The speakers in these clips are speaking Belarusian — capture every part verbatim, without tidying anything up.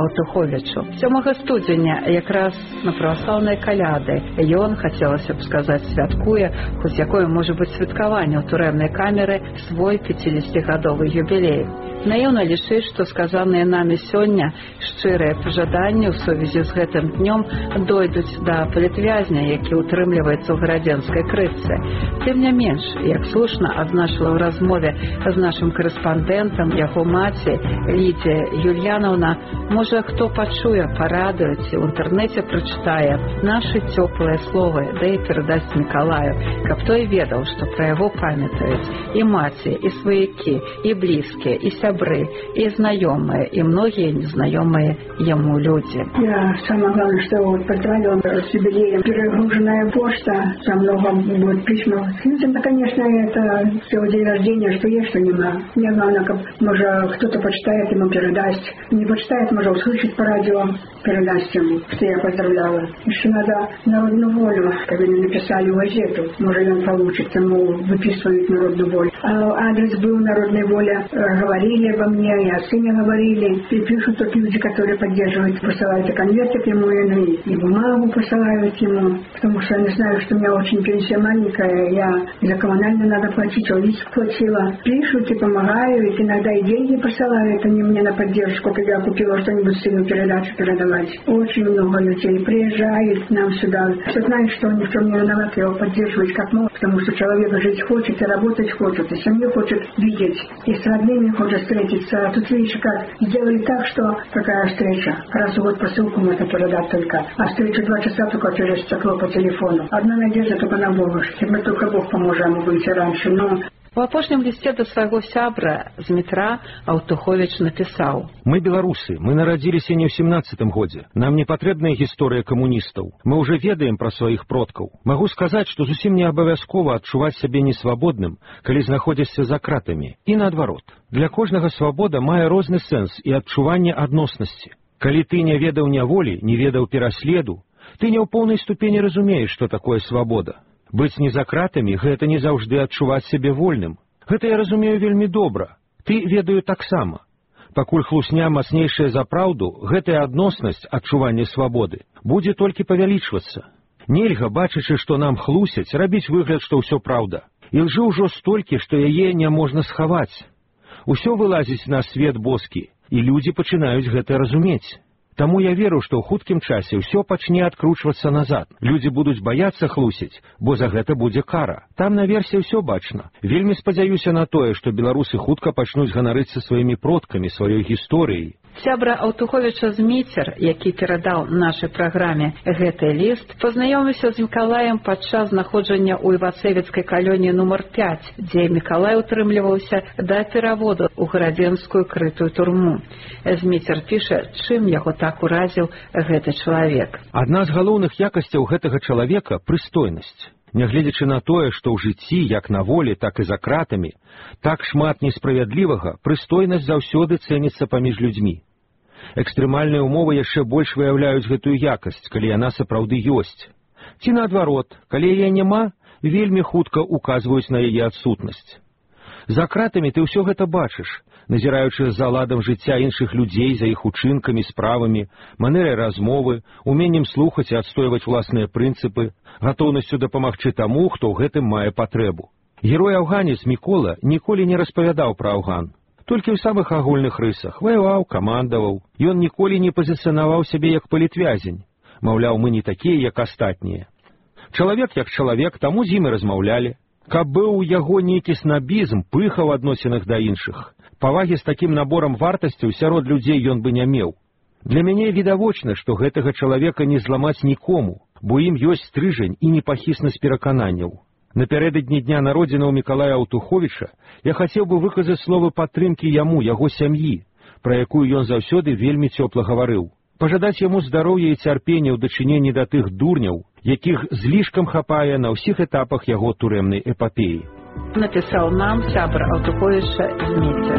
Аўтуховічу. сёмага студзеня, якраз на праваслаўнай каляды, ён, хацелася б сказаць, святкуе, хоць якое можа быць святкаванне ў турэмнай камеры, свой пяцідзесяцігадовы юбілей. Наіўна лічыць, што сказаныя намі сёння шчырыя пажаданні ў сувязі з гэтым днём дойдуць да палітвязня, які ўтрымліваецца ў гарадзенскай крытцы. Тым не менш, як слушна адзначыла ў размове з нашым корэспандэнтам яго маці Лідія Юльянаўна, можа, хто пачуе, парадуецца, у інтэрнэце прачытае нашы цёплыя словы, да і перадасць Мікалаю, каб той ведаў, што пра яго памятаюць і маці, і сваякі, і блізкія, і сябры, і знаёмыя, і многія незнаёмыя яму людзі. Я самое главное, что вот поздравил с юбилеем. Перегруженная почта, там много будет письма. Ну, конечно, это всего день рождения, что есть, что нема. Мне главное, как, может, кто-то почитает, ему передаст. Не почитает, может, услышать по радио, передаст ему, что я поздравляла. Еще надо народную волю, как они написали в газету. Может, он получит, ему выписывают народную волю. А адрес был народной воли. Говорили обо мне, и о сыне говорили. И пишут только люди, которые поддерживают, посылают и конвертик ему, и, и бумагу посылают ему. Потому что я не знаю, что у меня очень пенсия маленькая, я за коммунальную надо платить, а лист платила. Пишут и помогают, иногда и деньги посылают, они мне на поддержку, когда я купила что-нибудь сыну передачу передавать. Очень много людей приезжает к нам сюда. Все знают, что он ни в чем не виноват, его поддерживать как может, потому что человек жить хочет и работать хочет, и семью хочет видеть, и с родными хочет встретиться. А тут видишь, как сделали так, что такая встреча. Раз в год посылку можно передать только, а встречу два часа только через стекло по телефону. Одна надежда только на Бога, что мы только Бог поможет ему выйти раньше, но... У апошнім лісце да свайго сябра з метра Аўтуховіч напісаў: «Мы беларусы, мы нарадзіліся не ў сямнаццатым годзе. Нам не патрэбная гісторыя камуністаў. Мы ўжо ведаем пра сваіх продкаў. Магу сказаць, што зусім не абавязкова адчуваць сябе несвабодным, калі знаходзішся за кратамі. І наадварот. Для кожнага свабода мае розны сэнс і адчуванне адноснасці. Калі ты не ведаў няволі, не ведаў пераследу, ты не ў поўнай ступені разумееш, што такое свабода. Быць не за кратамі – гэта не заўжды адчуваць сябе вольным. Гэта я разумею вельмі добра. Ты ведаю таксама. Пакуль хлусня мацнейшая за праўду, гэтая адноснасць, адчуванне свабоды, будзе толькі павялічвацца. Нельга, бачачы, што нам хлусяць, рабіць выгляд, што ўсё праўда. І лжы ўжо столькі, што яе не можна схаваць. Усё вылазіць на свет боскі, і людзі пачынаюць гэта разумець. Таму я веру, што ў хуткім часе ўсё пачне адкручвацца назад. Людзі будуць баяцца хлусіць, бо за гэта будзе кара. Там наверсе ўсё бачна. Вельмі спадзяюся на тое, што беларусы хутка пачнуць ганарыцца сваімі продкамі, сваёй гісторыяй. Сябра Аўтуховіча Зміцер, які перадаў нашай праграме гэты ліст, пазнаёміўся з Мікалаем падчас знаходжання ў Івацэвіцкай калоніі нумар пяць, дзе Мікалай утрымліваўся да пераводу ў гарадзенскую крытую турму. Зміцер піша, чым яго так уразіў гэты чалавек. Адна з галоўных якасцяў гэтага чалавека – прыстойнасць. Нягледзячы на тое, што ў жыцці, як на волі, так і за кратамі, так шмат несправядлівага, прыстойнасць заўсёды цэніцца паміж людзьмі. Экстрэмальныя ўмовы яшчэ больш выяўляюць гэтую якасць, калі яна сапраўды ёсць. Ці наадварот, калі яе няма, вельмі хутка указваюць на яе адсутнасць. За кратамі ты ўсё гэта бачыш, назіраючы за ладам жыцця іншых людзей, за іх учынкамі, справамі, манерай размовы, уменнем слухаць і адстойваць уласныя прынцыпы, гатоўнасцю дапамагчы таму, хто ў гэтым мае патрэбу. Герой-афганец Мікола ніколі не распавядаў пра Афган. Толькі ў самых агульных рысах. Ваяваў, камандаваў. Ён ніколі не пазіцыянаваў сябе як палітвязень. Маўляў, мы не такія, як астатнія. Чалавек як чалавек, таму з ім і размаўлялі. Каб быў у яго нейкі снабізм, пыха ў адносінах да іншых. Павагі з такім наборам вартасцяў сярод людзей ён бы не меў. Для мяне відавочна, што гэтага чалавека не зламаць нікому, бо ім ёсць стрыжань і непахіснасць перакананняў. Напярэдадні дня народзінаў Мікалая Аўтуховіча я хацеў бы выказаць словы падтрымкі яму, яго сям'і, пра якую ён заўсёды вельмі цёпла гаварыў. Пажадаць яму здароўя і цярпення ў дачыненні да тых дурняў, якіх злішкам хапае на ўсіх этапах яго турэмнай эпапеі. Напісаў нам сябра Аўтуховіча Зміцер.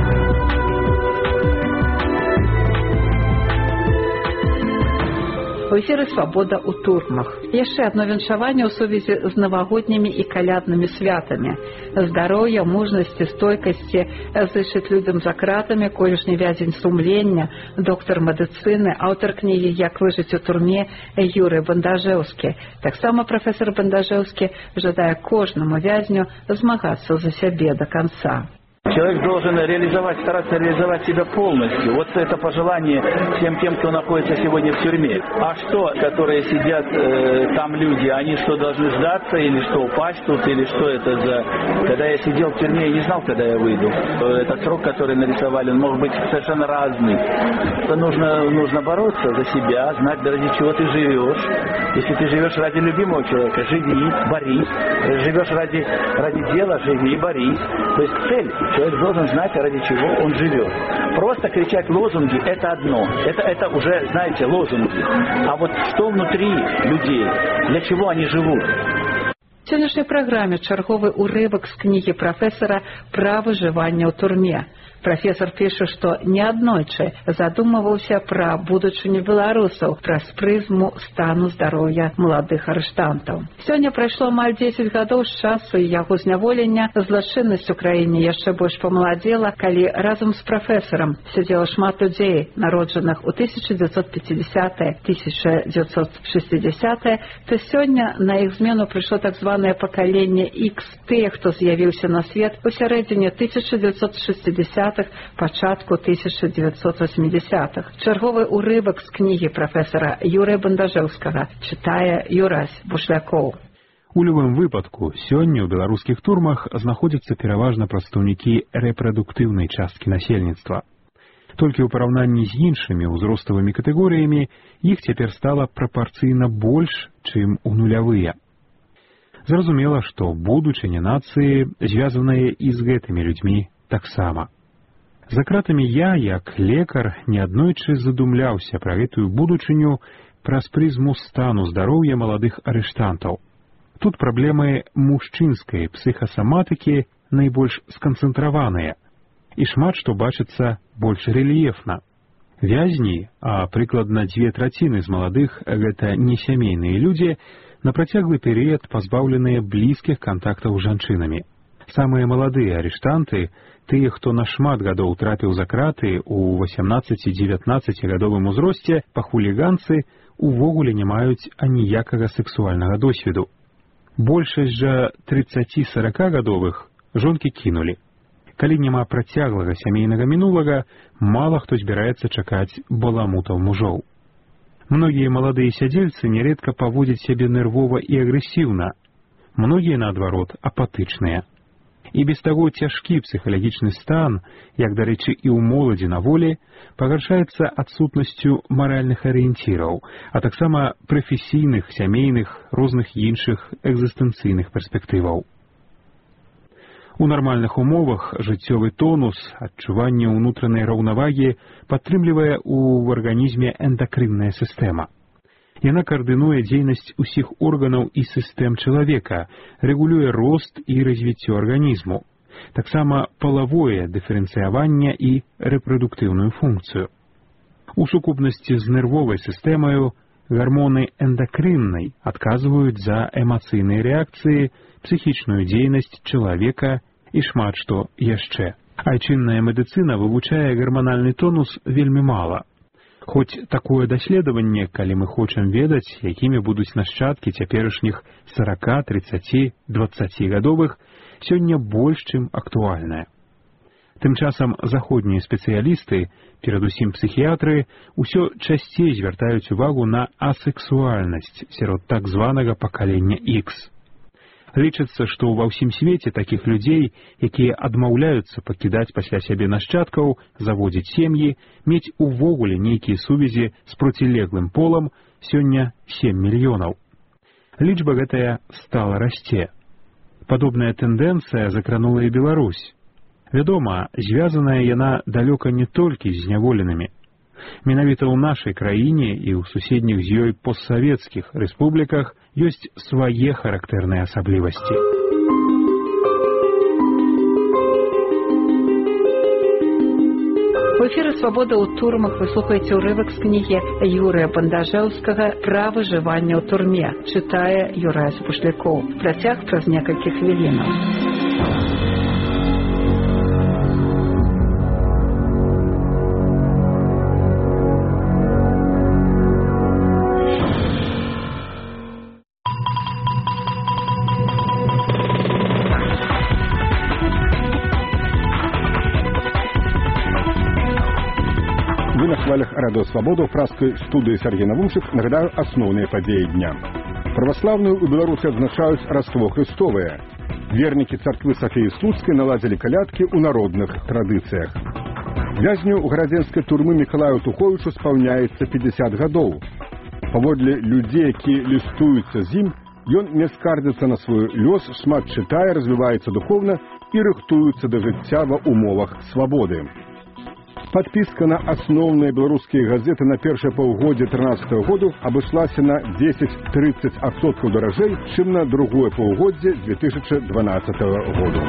У У эфіры «Свабода ў турмах». Яшчэ адно віншаванне ў сувязі з навагоднімі і каляднымі святамі. Здароўя, мужнасці, стойкасці зычыць людзям за кратамі колішні вязень сумлення, доктар медыцыны, аўтар кнігі «Як выжыць у турме» Юрый Бандажэўскі. Таксама прафесор Бандажэўскі жадае кожнаму вязню змагацца за сябе до конца. Человек должен реализовать, стараться реализовать себя полностью. Вот это пожелание всем тем, кто находится сегодня в тюрьме. А что, которые сидят э, там люди, они что, должны сдаться или что, упасть тут, или что это за... Когда я сидел в тюрьме, я не знал, когда я выйду. Этот срок, который нарисовали, он может быть совершенно разный. Это нужно, нужно бороться за себя, знать, ради чего ты живешь. Если ты живешь ради любимого человека, живи, борись. Живешь ради, ради дела, живи, борись. То есть цель. Человек должен знать, ради чего он живет. Просто кричать лозунги – это одно. Это, это уже, знаете, лозунги. А вот что внутри людей, для чего они живут? В сённяшняй праграме чарговы урывак з кнігі прафесара «Пра выжыванне ў турме». Прафесор піша, што неаднойчы задумываўся пра будучыню беларусаў праз прызму стану здароўя маладых арыштантаў. Сёння прайшло амаль дзесяць гадоў з часу яго зняволення. Злачыннасць у краіне яшчэ больш памаладзела, калі разам з прафесарам сядзела шмат людзей, народжаных у тысяча дзевяцьсот пяцідзясятыя - тысяча дзевяцьсот шэсцідзясятыя, то сёння на іх змену прыйшло так званае пакаленне Х, тыя, хто з'явіўся на свет у сярэдзіне тысяча дзевяцьсот шэсцідзясятых, пачатку тысяча дзевяцьсот васьмідзясятых. Чарговы урывак з кнігі прафесара Юрыя Бандажэўскага чытае Юрась Бушлякоў. У любым выпадку, сёння ў беларускіх турмах знаходзяцца пераважна прадстаўнікі рэпрадуктыўнай часткі насельніцтва. Толькі ў параўнанні з іншымі ўзроставымі катэгорыямі іх цяпер стала прапарцыйна больш, чым у нулявыя. Зразумела, што будучыня нацыі звязаная і з гэтымі людзьмі таксама. За кратамі я, як лекар, неаднойчы задумляўся пра гэтую будучыню праз прызму стану здароўя маладых арыштантаў. Тут праблемы мужчынскай псіхасаматыкі найбольш сканцэнтраваныя, і шмат што бачыцца больш рэльефна. Вязні, а прыкладна дзве траціны з маладых гэта несямейныя людзі, на працяглы перыяд пазбаўленыя блізкіх кантактаў з жанчынамі. Самыя маладыя арыштанты, тыя, хто на шмат гадоў трапіў за краты ў васямнаццаці-дзевятнаццацігадовым узросце, па хуліганцы увогуле не маюць аніякага сексуальнага досведу. Большасць жа трыццаці-саракагадовых жонкі кінулі. Калі няма працяглага сямейнага мінулага, мала хто збіраецца чакаць баламутаў мужоў. Многія маладыя сядзельцы нярэдка паводзяць сябе нервова і агрэсіўна, многія, наадварот, апатычныя. І без таго цяжкі псіхалагічны стан, як, дарэчы, і ў моладзі на волі, пагаршаецца адсутнасцю маральных арыенціраў, а таксама прафесійных, сямейных, розных іншых экзістэнцыйных перспектываў. У нармальных умовах жыццёвы тонус, адчуванне ўнутранай раўнавагі падтрымлівае ў арганізме эндакрынная сістэма. Яна каардынуе дзейнасць усіх органаў і сістэм чалавека, рэгулюе рост і развіццё арганізму, таксама палавое дыферэнцыяванне і рэпрадуктыўную функцыю. У сукупнасці з нервовай сістэмаю гармоны эндакрыннай адказваюць за эмацыйныя рэакцыі, псіхічную дзейнасць чалавека і шмат што яшчэ. Айчынная медыцына вывучае гарманальны тонус вельмі мала. Хоць такое даследаванне, калі мы хочам ведаць, якімі будуць нашчадкі цяперашніх сарака, трыццаці, дваццацігадовых, сёння больш чым актуальнае. Тым часам заходнія спецыялісты, перадусім псіхіятры, усё часцей звяртаюць увагу на асексуальнасць сярод так званага пакалення Х. Лічыцца, што ва ўсім свеце такіх людзей, якія адмаўляюцца пакідаць пасля сябе нашчадкаў, заводзіць сем'і, мець увогуле нейкія сувязі з процілеглым полам, сёння сем мільёнаў. Лічба гэтая стала расце. Падобная тэндэнцыя закранула і Беларусь. Вядома, звязаная яна далёка не толькі з зняволенымі. Менавіта ў нашай краіне і ў суседніх з ёй постсавецкіх рэспубліках ёсць свае характэрныя асаблівасці. В эфіры «Свабода ў турмах» вы слухаеце ўрывак з кнігі Юрыя Бандажэўскага «Пра выжыванне ў турме». Чытае Юрай Запушлякоў. Працяг праз некалькі хвілінаў. Радио «Свобода» в пражской студии Сергей Навумчик. Нагадаю основные подеи дня. Православную у Беларуси отзначают Рождество Христовое. Верники церкви Софии Слуцкой наладили колядки у народных традициях. Вязню у градзенской турмы Миколаю Туховичу исполняется пятьдесят годов. Паводле людей, которые листуются зим, он не скардится на свой лёс, шмат читая, развивается духовно и рыхтуется до життя в умовах свободы. Подписка на основные белорусские газеты на первое полугодие две тысячи тринадцатого года обошлась на десять-тридцать процентов дорожей, чем на другое полугодие две тысячи двенадцатого года.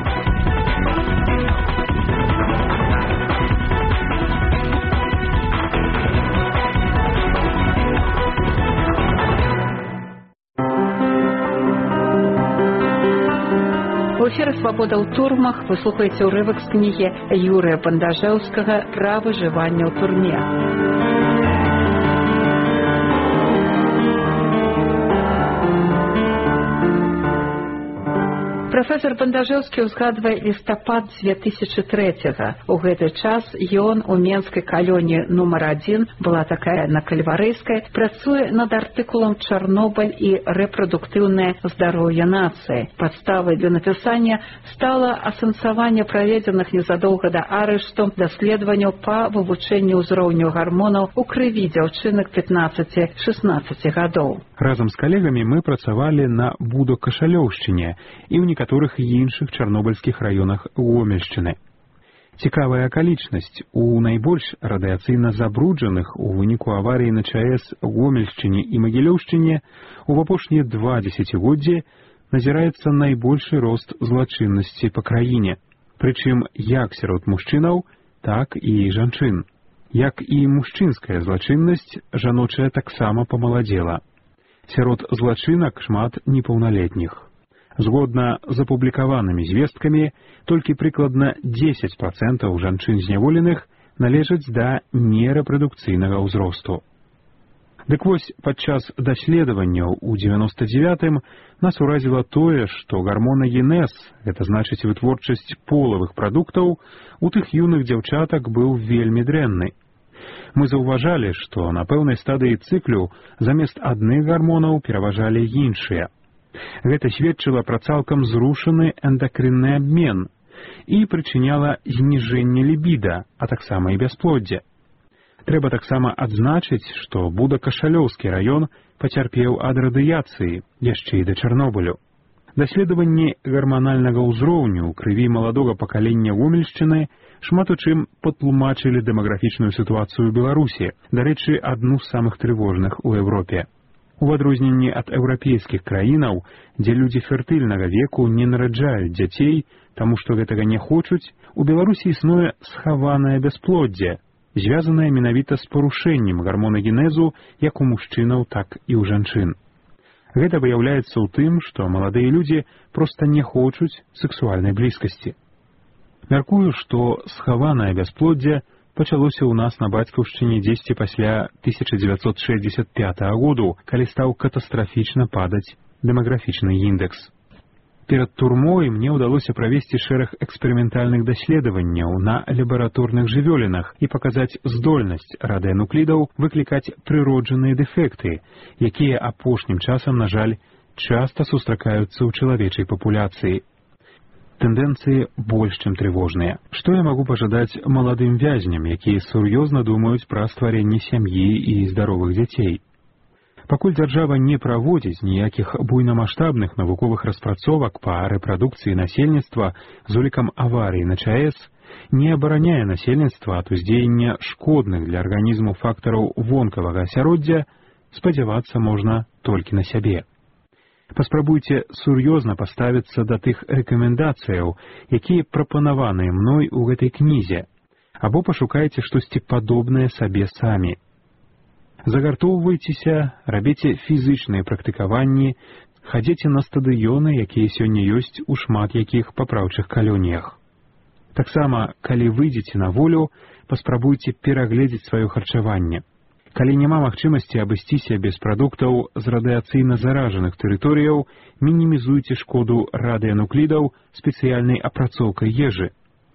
У эфіры «Свабода ў турмах» вы слухаеце ўрывак з кнігі Юрыя Бандажэўскага «Пра выжыванне ў турме». Прафесор Бандажэўскі ўзгадвае лістапад две тысячи трэцяга. У гэты час ён у менскай калоніі нумар адзін, была такая на Кальварыйскай, працуе над артыкулам «Чарнобыль і рэпрадуктыўнае здароўе нацыі». Падставай для напісання стала асэнсаванне праведзеных незадоўга да арышту даследаванняў па вывучэнню ўзроўню гармонаў у крыві дзяўчынак пятнаццаці-шаснаццаці гадоў. Разам з калегамі мы працавалі на Будо-Кашалёўшчыне і ў некаторых іншых чарнобыльскіх раёнах Гомельшчыны. Цікавая акалічнасць: у найбольш радыяцыйна забруджаных у выніку аварыі на ЧАЭС Гомельшчыне і Магілёўшчыне у апошнія два дзесяцігоддзі назіраецца найбольшы рост злачыннасці па краіне, прычым як сярод мужчынаў, так і жанчын. Як і мужчынская злачыннасць, жаночая таксама памаладзела. Сярод злачынак шмат непаўналетніх. Згодна з апублікаванымі звесткамі, толькі прыкладна дзесяць процентаў жанчын зняволеных належаць да нерэпрадукцыйнага ўзросту. Дык вось, падчас даследаванняў у дзевяноста дзевятым нас уразіла тое, што гармонагенез, гэта значыць вытворчасць полавых прадуктаў, у тых юных дзяўчатак быў вельмі дрэнны. Мы заўважалі, што на пэўнай стадыі цыклю замест адных гармонаў пераважалі іншыя. Гэта сведчыла пра цалкам зрушаны эндакрынны абмен і прычыняла зніжэнне лібіда, а таксама і бясплоддзе. Трэба таксама адзначыць, што Будо-Кашалёўскі раён пацярпеў ад радыяцыі, яшчэ і да Чарнобылю. Даследаванні гарманальнага ўзроўню ў крыві маладога пакалення Гомельшчыны шмат у чым патлумачылі дэмаграфічную сітуацыю ў Беларусі, дарэчы, адну з самых трывожных у Еўропе. У адрозненні ад еўрапейскіх краінаў, дзе людзі фертыльнага веку не нараджаюць дзяцей, таму што гэтага не хочуць, у Беларусі існуе схаванае бясплоддзе, звязанае менавіта з парушэннем гармонагенезу як у мужчынаў, так і ў жанчын. Гэта выяўляецца ў тым, што маладыя людзі проста не хочуць сексуальнай блізкасці. Мяркую, што схаванае бясплоддзе пачалося ў нас на бацькаўшчыне дзесьці пасля тысяча дзевяцьсот шэсцьдзесят пятага году, калі стаў катастрафічна падаць дэмаграфічны індэкс. Перад турмой мне ўдалося правесці шэраг эксперыментальных даследаванняў на лабараторных жывёлінах і паказаць здольнасць радыянуклідаў выклікаць прыроджаныя дэфекты, якія апошнім часам, на жаль, часта сустракаюцца ў чалавечай папуляцыі. Тэндэнцыі больш чым трывожныя. Што я магу пажадаць маладым вязням, якія сур'ёзна думаюць пра стварэнне сям'і і здаровых дзяцей? Пакуль дзяржава не праводзіць ніякіх буйнамаштабных навуковых распрацовак па рэпрадукцыі насельніцтва з улікам аварый на ЧАЭС, не абараняе насельніцтва ад уздзеяння шкодных для арганізму фактараў вонкавага асяроддзя, спадзявацца можна толькі на сябе. Паспрабуйце сур'ёзна паставіцца да тых рэкамендацыяў, якія прапанаваныя мной у гэтай кнізе, або пашукайце штосьці падобнае сабе самі. Загартоўвайцеся, рабіце фізычныя практыкаванні, хадзіце на стадыёны, якія сёння ёсць у шмат якіх папраўчых калоніях. Таксама, калі выйдзеце на волю, паспрабуйце перагледзець сваё харчаванне. Калі няма магчымасці абысціся без прадуктаў з радыяцыйна заражаных тэрыторыяў, мінімізуйце шкоду радыянуклідаў спецыяльнай апрацоўкай ежы.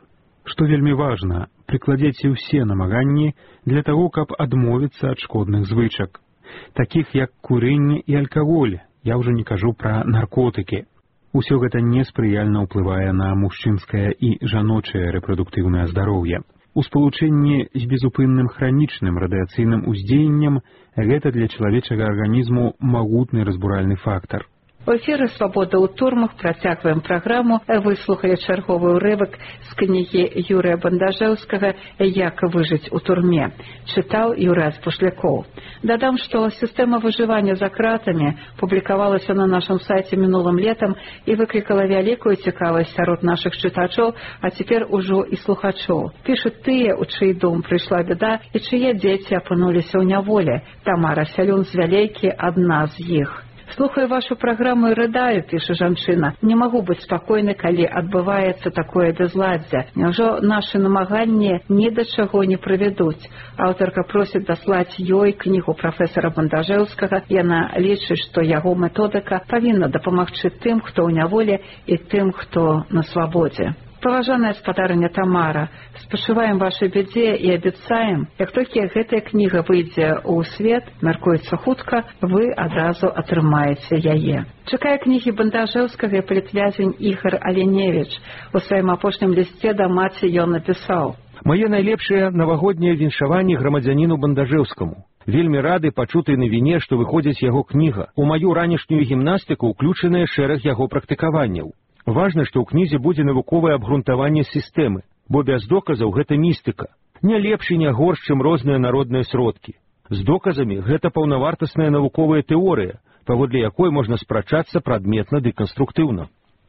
Што вельмі важна, прыкладзеце ўсе намаганні для таго, каб адмовіцца ад шкодных звычак, такіх як курэнне і алкаголь, я ўжо не кажу пра наркотыкі. Усё гэта неспрыяльна ўплывае на мужчынскае і жаночае рэпрадуктыўнае здароўе. У спалучэнні з безупынным хранічным радыяцыйным уздзеяннем гэта для чалавечага арганізму магутны разбуральны фактар. У эфіры «Свабода ў турмах» працягваем праграму. Выслухалі чарговы ўрывак з кнігі Юрыя Бандажэўскага «Як выжыць у турме». Чытаў Юрий Пушлякоў. Дадам, што сістэма выжывання за кратамі публікавалася на нашым сайце мінулым летам і выклікала вялікую цікавасць сярод нашых чытачоў, а цяпер ужо і слухачоў. Пішуць тыя, у чый дом прыйшла бяда і чые дзеці апынуліся ў няволі. Тамара Сялюн з Вялейкі адна з іх. Слухаю вашу праграму і рыдаю, піша жанчына. Не магу быць спакойны, калі адбываецца такое бязладдзе. Няўжо нашы намаганні ні да чаго не прывядуць? Аўтарка просіць даслаць ёй кнігу прафесара Бандажэўскага. Яна лічыць, што яго методыка павінна дапамагчы тым, хто ў няволі, і тым, хто на свабодзе. Паважаная спадарыня Тамара, спачуваем вашай бядзе і абяцаем, як толькі гэтая кніга выйдзе ў свет, мяркуецца хутка, вы адразу атрымаеце яе. Чакае кнігі Бандажэўскага і палітвязень Ігар Аленевіч. У сваім апошнім лісце да маці ён напісаў: «Мае найлепшыя навагоднія віншаванні грамадзяніну Бандажэўскаму. Вельмі рады пачутай навіне, што выходзіць яго кніга. У маю ранішнюю гімнастыку ўключаныя шэраг яго практыкаванняў. Важна, што ў кнізе будзе навуковае абгрунтаванне сістэмы, бо без доказаў гэта містыка. Не лепш і не горш, чым розныя народныя сродкі. З доказамі гэта паўнавартасная навуковая тэорыя, паводле якой можна спрачацца прадметна ды канструктыўна.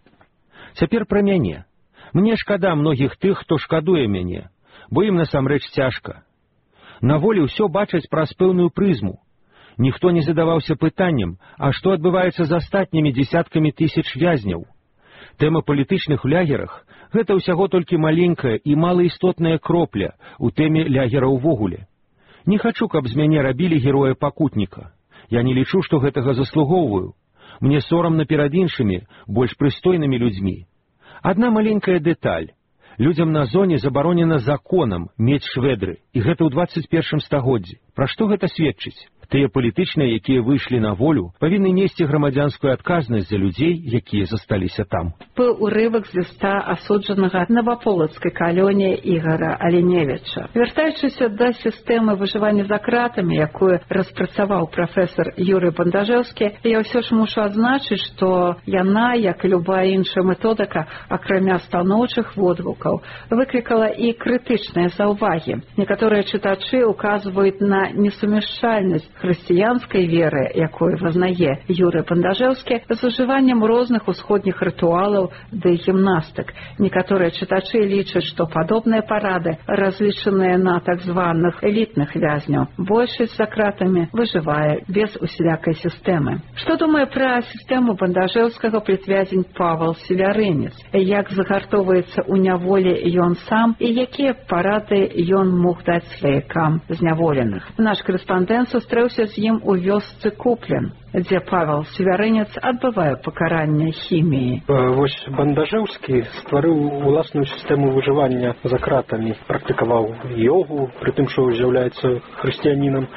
Цяпер пра мяне. Мне шкада многіх тых, хто шкадуе мяне, бо ім насамрэч цяжка. На волі ўсё бачаць праз пэўную прызму. Ніхто не задаваўся пытаннем, а што адбываецца з астатнімі дзесяткамі тысяч вязняў. Тэма палітычных лягерах – гэта ўсяго толькі маленькая і малаістотная кропля у тэме лягера ўвогуле. Не хачу, каб з мяне рабілі героя-пакутніка. Я не лічу, што гэтага заслугоўваю. Мне сорамна перад іншымі, больш прыстойнымі людзьмі. Адна маленькая дэталь. Людзям на зоне забаронена законам мець шведры, і гэта ў дваццаць першым стагоддзі. Пра што гэта сведчыць? Тыя палітычныя, якія выйшлі на волю, павінны несці грамадзянскую адказнасць за людзей, якія засталіся там. Быў урывак з ліста асуджанага Новаполацкай калоніі Ігара Аленевіча. Вяртаючыся да сістэмы выжывання за кратамі, якую распрацаваў прафесар Юрый Бандажэўскі, я ўсё ж мушу адзначыць, што яна, як і любая іншая методыка, акрамя станоўчых водгукаў, выклікала і крытычныя заўвагі. Некаторыя чытачы указваюць на несумяшчальнасць хрысціянскай веры, якую вызнае Юрый Бандажэўскі, з ужываннем розных усходніх рытуалаў ды гімнастык. Некаторыя чытачы лічаць, што падобныя парады разлічаныя на так званых элітных вязняў. Большасць за кратамі выжывае без усялякай сістэмы. Што думае пра сістэму Бандажэўскага палітвязень Павел Севярынец? Як загартоўваецца ў няволі ён сам і якія парады ён мог даць сваякам зняволеных? Наш корэспандэнт сустрэўся з ім у вёсцы Куплін, дзе Павел Севярынец адбывае пакаранне хіміі. Вось Бандажэўскі стварыў уласную сістэму выжывання за кратамі, практыкаваў йогу, пры тым, што з'яўляецца хрысціянінам.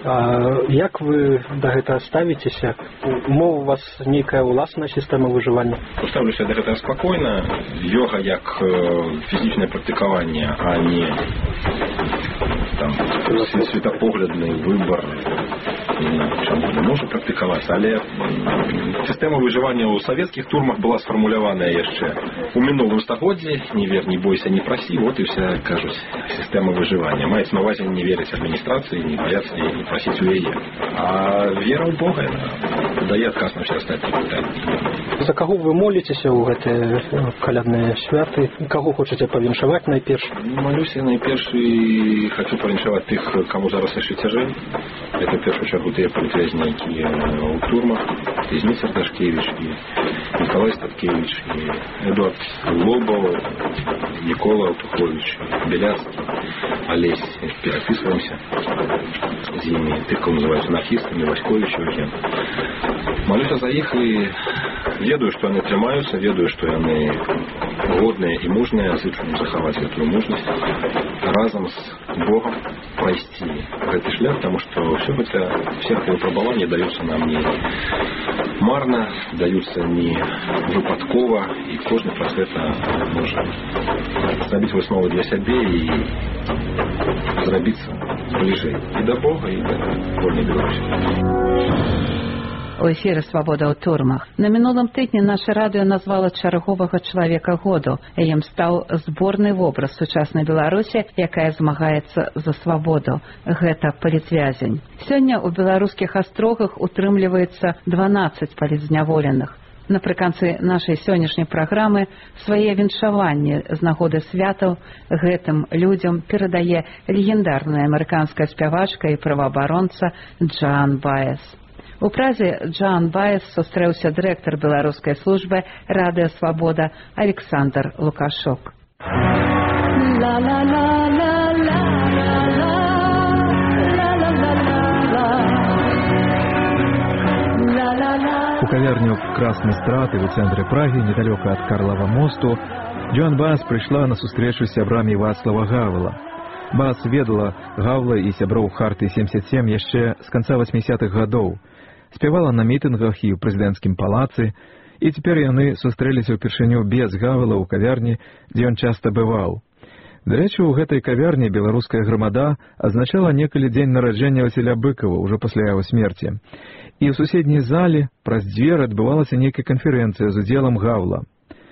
Як вы да гэтага ставіцеся? Мо у вас нейкая уласная сістэма выжывання? Ставлюся да гэтага спакойна. Йога як фізічнае практыкаванне, а не там светапоглядны выбор чаму не можа практыкавацца, але сістэма выжывання ў савецкіх турмах была сфармуляваная яшчэ у мінулым стагоддзі. Не вер, не бойся, не прасі, вот і вся, кажуць, сістэма выжывання. Маецца на ўвазе не верыць адміністрацыі, не баяцца і не прасіць у яе. А вера ў Бога дае адказ на ўсе астатнія пытанні. За каго вы моліцеся ў гэтыя калядныя святы? Каго хочаце павіншаваць найперш? Малюся найперш і хочу павіншаваць тых, каму зараз яшчэ цяжэй. Это в першую чергу тыя палітвязні, якія ў турмах. Зніцер Дашкевич, і Николай Статкевич, і Эдуард Лобов, Никола Алтухович, Беляцкий, Олесь. Пераписываемся з імі. Тых, кого называюць анархістамі, Васькович, Евген. Малюся за іх і ведаю, што яны трымаюцца, ведаю, што яны годныя і мужныя, зычу ім захаваць гэтую мужнасць, разам з Богом прайсці гэты шлях, потому что все это, все эти выпробования даются нам не марно, даются не выпадково, и кожны праз гэта можа зрабіць высновы для сябе і зрабіцца бліжэй і да Бога, і да вольнай Беларусі. У эфіры «Свабода ў турмах». На мінулым тыдні наша радыё назвала чарговага чалавека году. Ім стаў зборны вобраз сучаснай Беларусі, якая змагаецца за свабоду. Гэта палітвязень. Сёння ў беларускіх астрогах утрымліваецца дванаццаць палітзняволеных. Напрыканцы нашай сённяшняй праграмы свае віншаванні з нагоды святаў гэтым людзям перадае легендарная амерыканская спявачка і праваабаронца Джоан Баэс. У Празе Джоан Баэс сустрэўся дырэктар беларускай службы радыё «Свабода» Александр Лукашук. У кавярню «Красной страты» ў цэнтры Прагі, недалёка ад Карлава мосту, Джоан Баэс прыйшла на сустрэчу з сябрамі Вацлава Гавела. Баэс ведала Гавла і сяброў Харты семьдесят семь яшчэ з канца васьмідзесятых гадоў. Спявала на мітынгах і ў прэзідэнцкім палацы, і цяпер яны сустрэліся ўпершыню без Гавела ў кавярні, дзе ён часта бываў. Дарэчы, у гэтай кавярні беларуская грамада азначала некалі дзень нараджэння Васіля Быкова, ўжо пасля яго смерці. І ў суседняй зале праз дзверы адбывалася нейкая канферэнцыя з удзелам Гавла.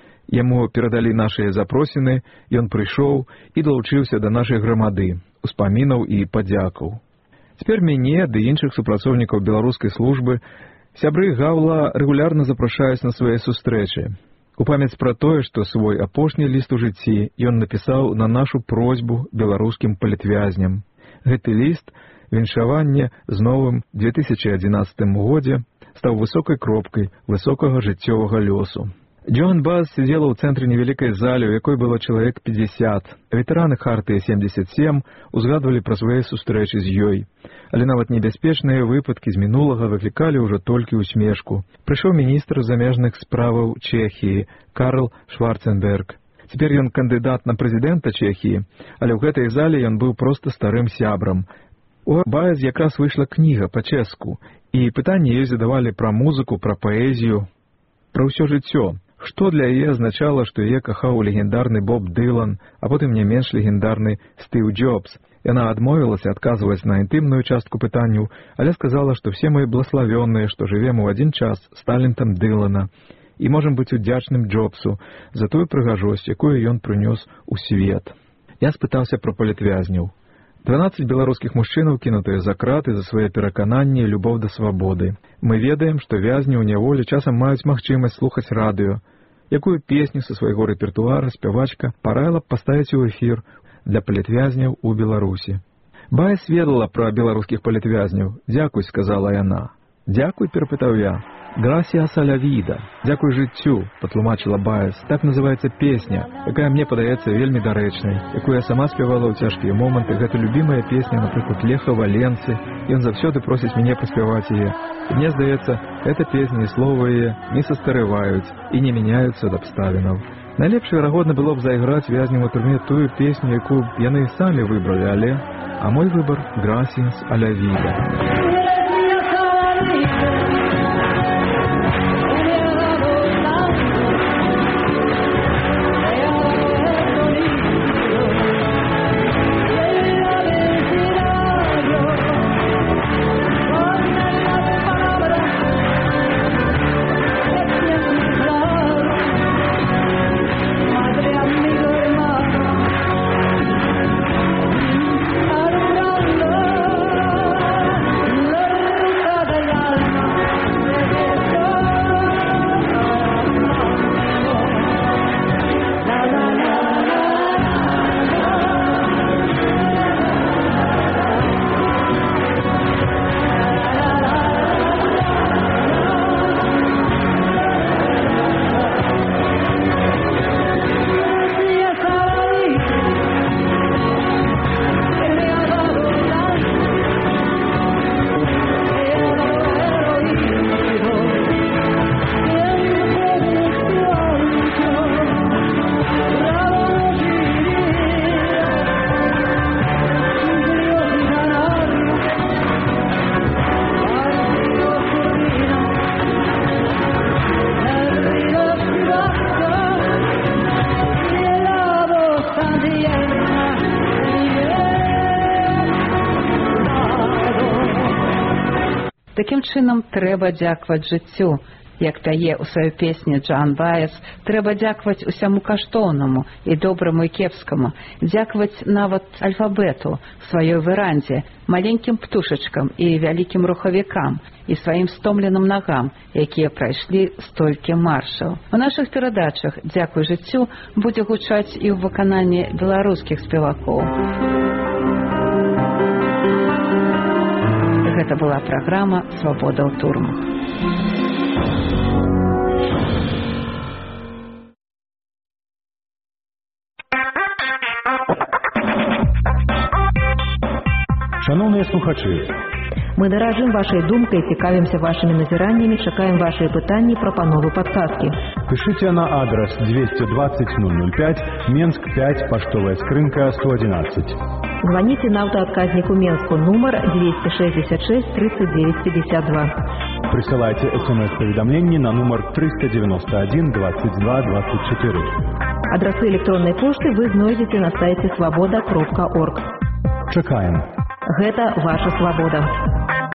Яму перадалі нашыя запросіны, ён прыйшоў і далучыўся да нашай грамады, успамінаў і падзякаў. Цяпер мяне ды іншых супрацоўнікаў беларускай службы сябры Гавла рэгулярна запрашаюць на свае сустрэчы. У памяць пра тое, што свой апошні ліст у жыцці ён напісаў на нашу просьбу беларускім палітвязням. Гэты ліст, віншаванне з новым две тысячы адзінаццатым годзе, стаў высокай кропкай высокага жыццёвага лёсу. Джоан Баэс сидела ў цэнтры невялікай залі, у якой было чалавек пятьдесят. Ветэраны Харты семьдесят семь узгадвалі пра свае сустрэчы з ёй. Але нават небяспечныя выпадкі з мінулага выклікалі ўжо толькі усмешку. Прыйшоў міністр замежных справаў Чэхіі Карл Шварценберг. Цяпер ён кандыдат на прэзідэнта Чэхіі, але ў гэтай зале ён быў проста старым сябрам. У Баэс якраз выйшла кніга па-чэшску, і пытанні ёй задавалі пра музыку, пра паэзію, пра ўсё жыццё. Што для яе азначала, што яе кахаў легендарны Боб Дылан, а потым не менш легендарны Стыў Джобс. Яна адмовілася адказваць на інтымную частку пытанняў, але сказала, што все мы блаславённыя, што жывем у адзін час з талентам Дылана і можам быць удзячным Джобсу за тую прыгажосць, якую ён прынёс у свет. Я спытаўся пра палітвязняў. дванаццаць беларускіх мужчынаў кінутыя за краты за свае перакананні і любоў да свабоды. Мы ведаем, што вязні ў няволі часам маюць магчымасць слухаць радыё. Якую песню са свайго рэпертуара спявачка параіла б паставіць у эфір для палітвязняў у Беларусі. Баэс ведала пра беларускіх палітвязняў. «Дзякуй», сказала яна. «Дзякуй», перапытаў я. «Грасіас а ля віда». «Дзякуй жыццю», патлумачыла Баэс. Так называецца песня, якая мне падаецца вельмі дарэчнай, якую я сама спявала ў цяжкія моманты. Гэта любімая песня, напрыклад, Леха Валенцы. Ён заўсёды просіць мяне паспяваць яе. І мне здаецца, эта песня і словы яе не састарываюць і не мяняюцца ад абставінаў. Найлепш, верагодна, было б зайграць вязням у турме тую песню, якую яны самі выбралі, але... А мой выбор — «Грасіас а ля віда». Такім чынам трэба дзякаваць жыццю. Як пяе ў сваёй песні Джоан Баэс, трэба дзякаваць усяму каштоўнаму і добраму і кепскаму, дзякаваць нават альфабету, сваёй верандзе, маленькім птушачкам і вялікім рухавікам і сваім стомленым нагам, якія прайшлі столькі маршаў. У нашых перадачах «Дзякуй жыццю» будзе гучаць і ў выкананні беларускіх спевакоў. Гэта была праграма «Свабода ў турмах». Шановные слухачи, мы дорожим вашей думкой, цікавимся вашими назираниями, чекаем ваши пытания, пропановы, подсказки. Пишите на адрес двести двадцать ноль ноль пять, Менск пять, поштовая скрынка сто одиннадцать. Звоните на автоотказнику Менску, номер двести шестьдесят шесть тридцать девять пятьдесят два. Присылайте смс-поведомление на номер триста девяносто один двадцать два двадцать четыре. Адресы электронной почты вы знойдете на сайте свобода кропка орг. Чекаем. Гэта ваша свобода.